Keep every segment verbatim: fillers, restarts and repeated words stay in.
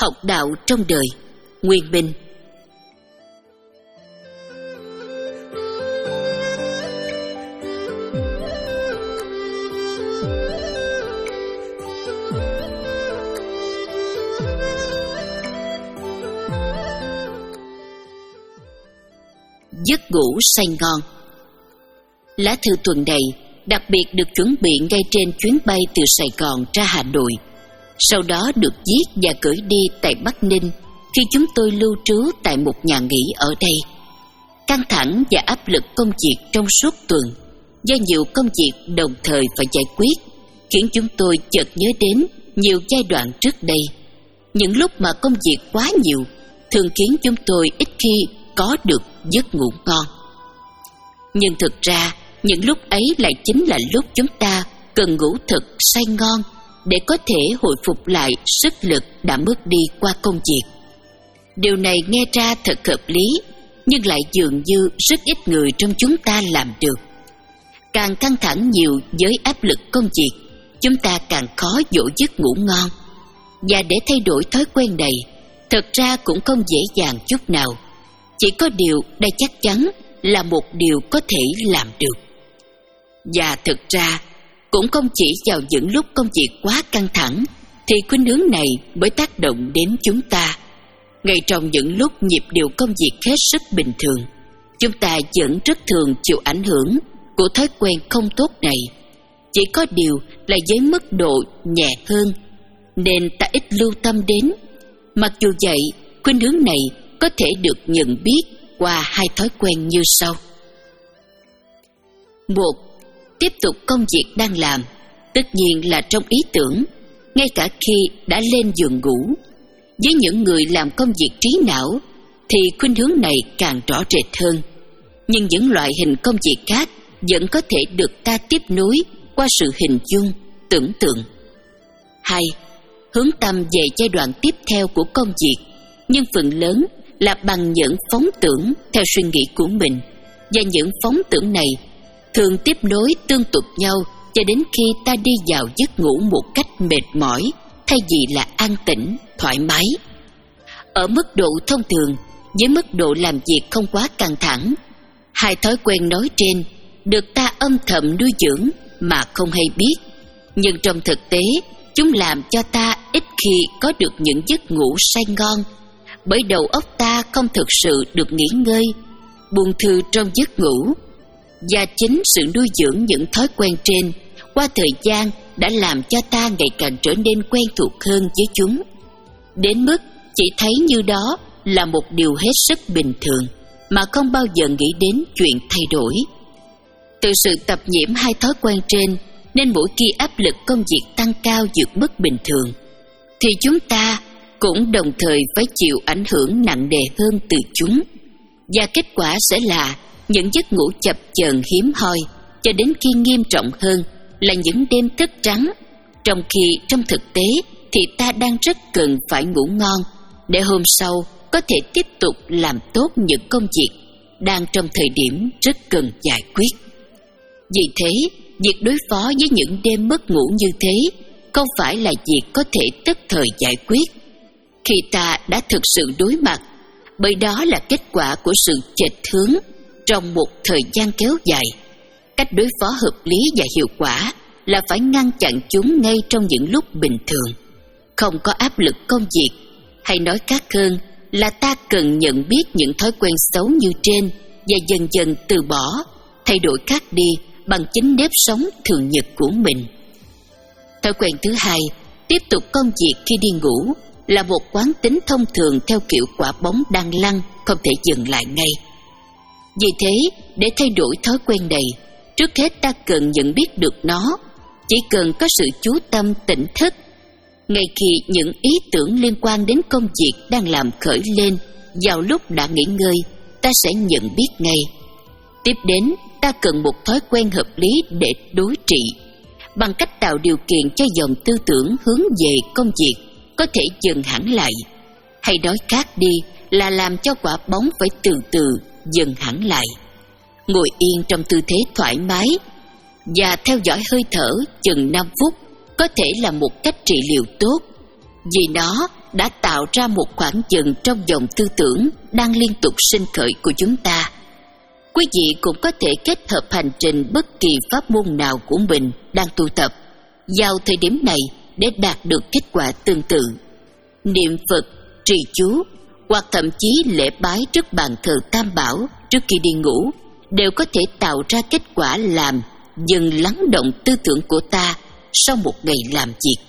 Học đạo trong đời. Nguyên Minh. Giấc ngủ say ngon. Lá thư tuần này đặc biệt được chuẩn bị ngay trên chuyến bay từ Sài Gòn ra Hà Nội, sau đó được viết và gửi đi tại Bắc Ninh khi chúng tôi lưu trú tại một nhà nghỉ ở đây. Căng thẳng và áp lực công việc trong suốt tuần do nhiều công việc đồng thời phải giải quyết khiến chúng tôi chợt nhớ đến nhiều giai đoạn trước đây. Những lúc mà công việc quá nhiều thường khiến chúng tôi ít khi có được giấc ngủ ngon. Nhưng thực ra những lúc ấy lại chính là lúc chúng ta cần ngủ thật say ngon để có thể hồi phục lại sức lực đã mất đi qua công việc. Điều này nghe ra thật hợp lý, nhưng lại dường như rất ít người trong chúng ta làm được. Càng căng thẳng nhiều với áp lực công việc, chúng ta càng khó dỗ giấc ngủ ngon. Và để thay đổi thói quen này, thật ra cũng không dễ dàng chút nào. Chỉ có điều đây chắc chắn là một điều có thể làm được. Và thực ra cũng không chỉ vào những lúc công việc quá căng thẳng thì khuynh hướng này mới tác động đến chúng ta. Ngay trong những lúc nhịp điệu công việc hết sức bình thường, chúng ta vẫn rất thường chịu ảnh hưởng của thói quen không tốt này. Chỉ có điều là với mức độ nhẹ hơn nên ta ít lưu tâm đến. Mặc dù vậy, khuynh hướng này có thể được nhận biết qua hai thói quen như sau. Một, tiếp tục công việc đang làm, tất nhiên là trong ý tưởng, ngay cả khi đã lên giường ngủ. Với những người làm công việc trí não thì khuynh hướng này càng rõ rệt hơn. Nhưng những loại hình công việc khác vẫn có thể được ta tiếp nối qua sự hình dung, tưởng tượng. Hai, hướng tâm về giai đoạn tiếp theo của công việc, nhưng phần lớn là bằng những phóng tưởng theo suy nghĩ của mình, và những phóng tưởng này thường tiếp nối tương tục nhau cho đến khi ta đi vào giấc ngủ một cách mệt mỏi thay vì là an tĩnh, thoải mái. Ở mức độ thông thường, với mức độ làm việc không quá căng thẳng, hai thói quen nói trên được ta âm thầm nuôi dưỡng mà không hay biết. Nhưng trong thực tế, chúng làm cho ta ít khi có được những giấc ngủ say ngon, bởi đầu óc ta không thực sự được nghỉ ngơi, buông thư trong giấc ngủ. Và chính sự nuôi dưỡng những thói quen trên qua thời gian đã làm cho ta ngày càng trở nên quen thuộc hơn với chúng, đến mức chỉ thấy như đó là một điều hết sức bình thường mà không bao giờ nghĩ đến chuyện thay đổi. Từ sự tập nhiễm hai thói quen trên nên mỗi khi áp lực công việc tăng cao vượt mức bình thường thì chúng ta cũng đồng thời phải chịu ảnh hưởng nặng nề hơn từ chúng. Và kết quả sẽ là những giấc ngủ chập chờn hiếm hoi, cho đến khi nghiêm trọng hơn là những đêm thức trắng, trong khi trong thực tế thì ta đang rất cần phải ngủ ngon để hôm sau có thể tiếp tục làm tốt những công việc đang trong thời điểm rất cần giải quyết. Vì thế, việc đối phó với những đêm mất ngủ như thế không phải là việc có thể tức thời giải quyết. Khi ta đã thực sự đối mặt, bởi đó là kết quả của sự chệch hướng trong một thời gian kéo dài, cách đối phó hợp lý và hiệu quả là phải ngăn chặn chúng ngay trong những lúc bình thường, không có áp lực công việc. Hay nói khác hơn là ta cần nhận biết những thói quen xấu như trên và dần dần từ bỏ, thay đổi khác đi bằng chính nếp sống thường nhật của mình. Thói quen thứ hai, tiếp tục công việc khi đi ngủ, là một quán tính thông thường theo kiểu quả bóng đang lăn, không thể dừng lại ngay. Vì thế, để thay đổi thói quen này, trước hết ta cần nhận biết được nó. Chỉ cần có sự chú tâm tỉnh thức, ngay khi những ý tưởng liên quan đến công việc đang làm khởi lên vào lúc đã nghỉ ngơi, ta sẽ nhận biết ngay. Tiếp đến, ta cần một thói quen hợp lý để đối trị, bằng cách tạo điều kiện cho dòng tư tưởng hướng về công việc có thể dừng hẳn lại. Hay nói khác đi là làm cho quả bóng phải từ từ dừng hẳn lại. Ngồi yên trong tư thế thoải mái và theo dõi hơi thở chừng năm phút có thể là một cách trị liệu tốt, vì nó đã tạo ra một khoảng dừng trong dòng tư tưởng đang liên tục sinh khởi của chúng ta. Quý vị cũng có thể kết hợp hành trình bất kỳ pháp môn nào của mình đang tu tập vào thời điểm này để đạt được kết quả tương tự. Niệm Phật, trì chú hoặc thậm chí lễ bái trước bàn thờ Tam Bảo trước khi đi ngủ đều có thể tạo ra kết quả làm dừng lắng động tư tưởng của ta sau một ngày làm việc.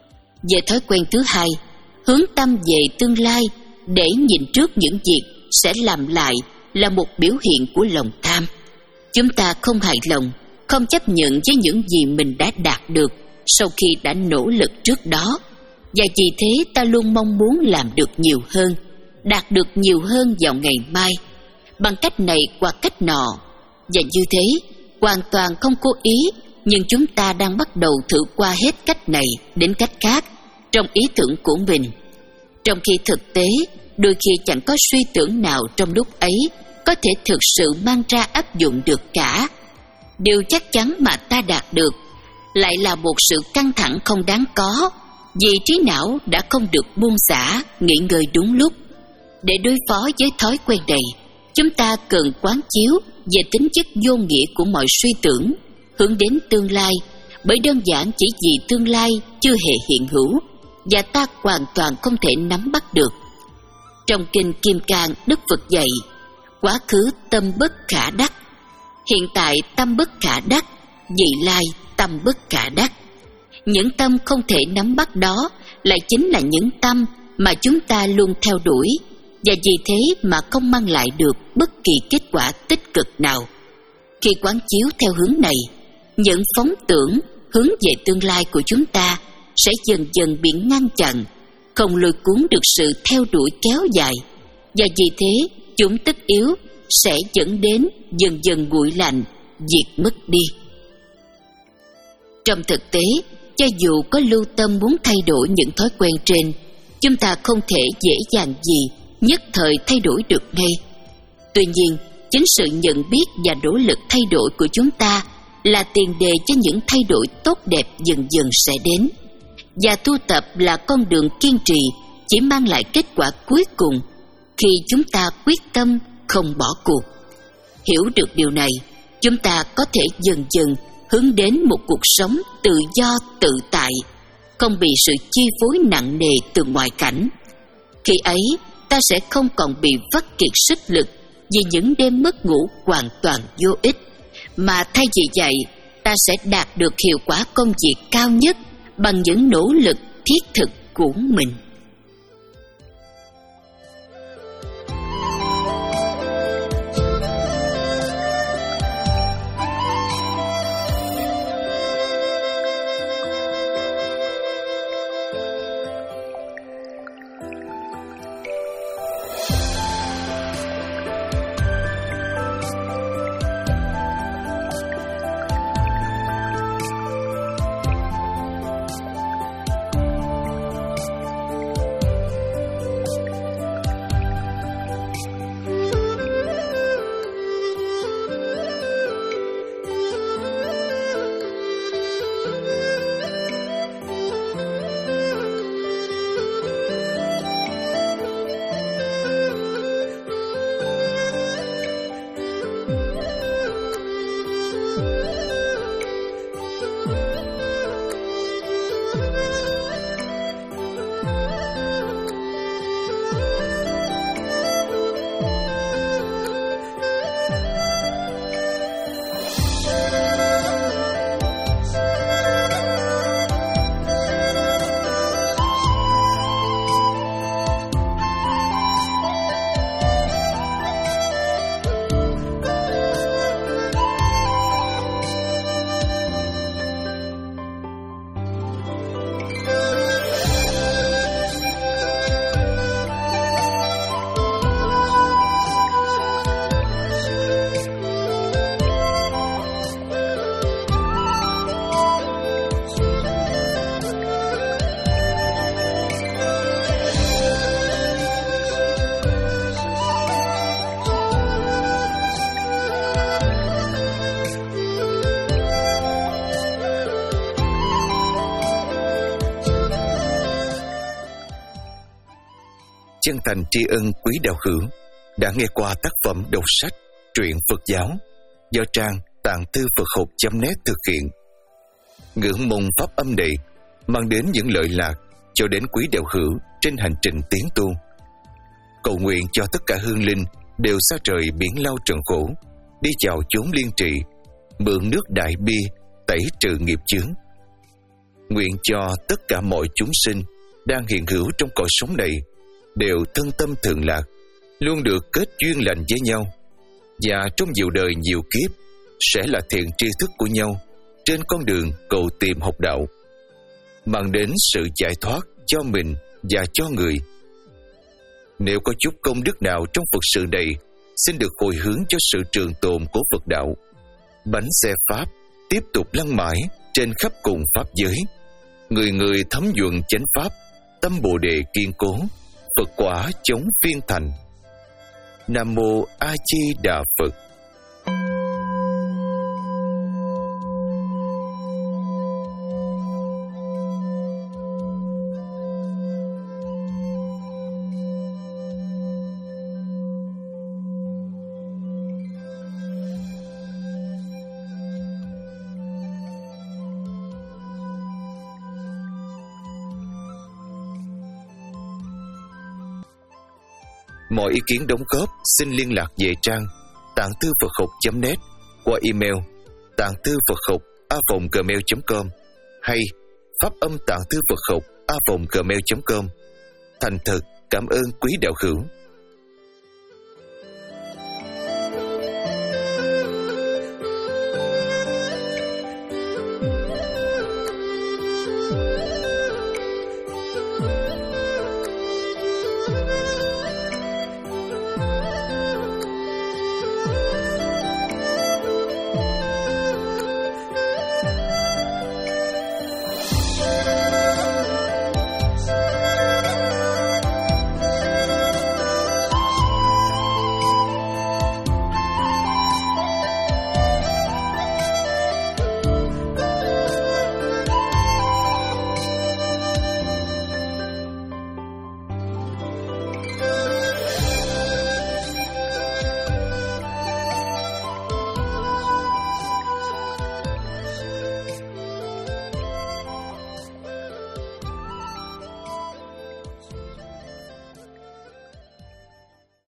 Về thói quen thứ hai, hướng tâm về tương lai để nhìn trước những việc sẽ làm lại là một biểu hiện của lòng tham. Chúng ta không hài lòng, không chấp nhận với những gì mình đã đạt được sau khi đã nỗ lực trước đó, và vì thế ta luôn mong muốn làm được nhiều hơn, đạt được nhiều hơn vào ngày mai, bằng cách này hoặc cách nọ. Và như thế, hoàn toàn không cố ý, nhưng chúng ta đang bắt đầu thử qua hết cách này đến cách khác trong ý tưởng của mình, trong khi thực tế đôi khi chẳng có suy tưởng nào trong lúc ấy có thể thực sự mang ra áp dụng được cả. Điều chắc chắn mà ta đạt được lại là một sự căng thẳng không đáng có, vì trí não đã không được buông xả, nghỉ ngơi đúng lúc. Để đối phó với thói quen này, chúng ta cần quán chiếu về tính chất vô nghĩa của mọi suy tưởng, hướng đến tương lai, bởi đơn giản chỉ vì tương lai chưa hề hiện hữu và ta hoàn toàn không thể nắm bắt được. Trong kinh Kim Cang, Đức Phật dạy: quá khứ tâm bất khả đắc, hiện tại tâm bất khả đắc, vị lai tâm bất khả đắc. Những tâm không thể nắm bắt đó lại chính là những tâm mà chúng ta luôn theo đuổi, và vì thế mà không mang lại được bất kỳ kết quả tích cực nào. Khi quán chiếu theo hướng này, những phóng tưởng hướng về tương lai của chúng ta sẽ dần dần bị ngăn chặn, không lôi cuốn được sự theo đuổi kéo dài, và vì thế chúng tất yếu sẽ dẫn đến dần dần nguội lạnh, diệt mất đi. Trong thực tế, cho dù có lưu tâm muốn thay đổi những thói quen trên, chúng ta không thể dễ dàng gì nhất thời thay đổi được ngay. Tuy nhiên, chính sự nhận biết và nỗ lực thay đổi của chúng ta là tiền đề cho những thay đổi tốt đẹp dần dần sẽ đến. Và tu tập là con đường kiên trì chỉ mang lại kết quả cuối cùng khi chúng ta quyết tâm không bỏ cuộc. Hiểu được điều này, chúng ta có thể dần dần hướng đến một cuộc sống tự do tự tại, không bị sự chi phối nặng nề từ ngoại cảnh. Khi ấy, ta sẽ không còn bị vắt kiệt sức lực vì những đêm mất ngủ hoàn toàn vô ích, mà thay vì vậy, ta sẽ đạt được hiệu quả công việc cao nhất bằng những nỗ lực thiết thực của mình. chân thành tri ân quý đạo hữu đã nghe qua tác phẩm đọc sách truyện Phật giáo do trang tạng thư Phật học chấm net thực hiện. Ngưỡng mong pháp âm này mang đến những lợi lạc cho đến quý đạo hữu trên hành trình tiến tu. Cầu nguyện cho tất cả hương linh đều xa trời biển lao trần khổ, đi chào chốn liên trị, mượn nước đại bi tẩy trừ nghiệp chướng. Nguyện cho tất cả mọi chúng sinh đang hiện hữu trong cõi sống này đều thân tâm thường lạc, luôn được kết duyên lành với nhau, và trong nhiều đời nhiều kiếp sẽ là thiện tri thức của nhau trên con đường cầu tìm học đạo, mang đến sự giải thoát cho mình và cho người. Nếu có chút công đức nào trong Phật sự này, xin được hồi hướng cho sự trường tồn của Phật đạo. Bánh xe Pháp tiếp tục lăn mãi trên khắp cùng Pháp giới, người người thấm nhuận chánh Pháp, tâm Bồ Đề kiên cố, Phật quả chống phiên thành. Nam Mô A Di Đà Phật. Mọi ý kiến đóng góp xin liên lạc về trang tạng thư Phật học chấm net qua email tạng thư Phật học a vòng gmail chấm com hay pháp âm tạng thư Phật học a vòng gmail chấm com. Thành thật cảm ơn quý đạo hữu.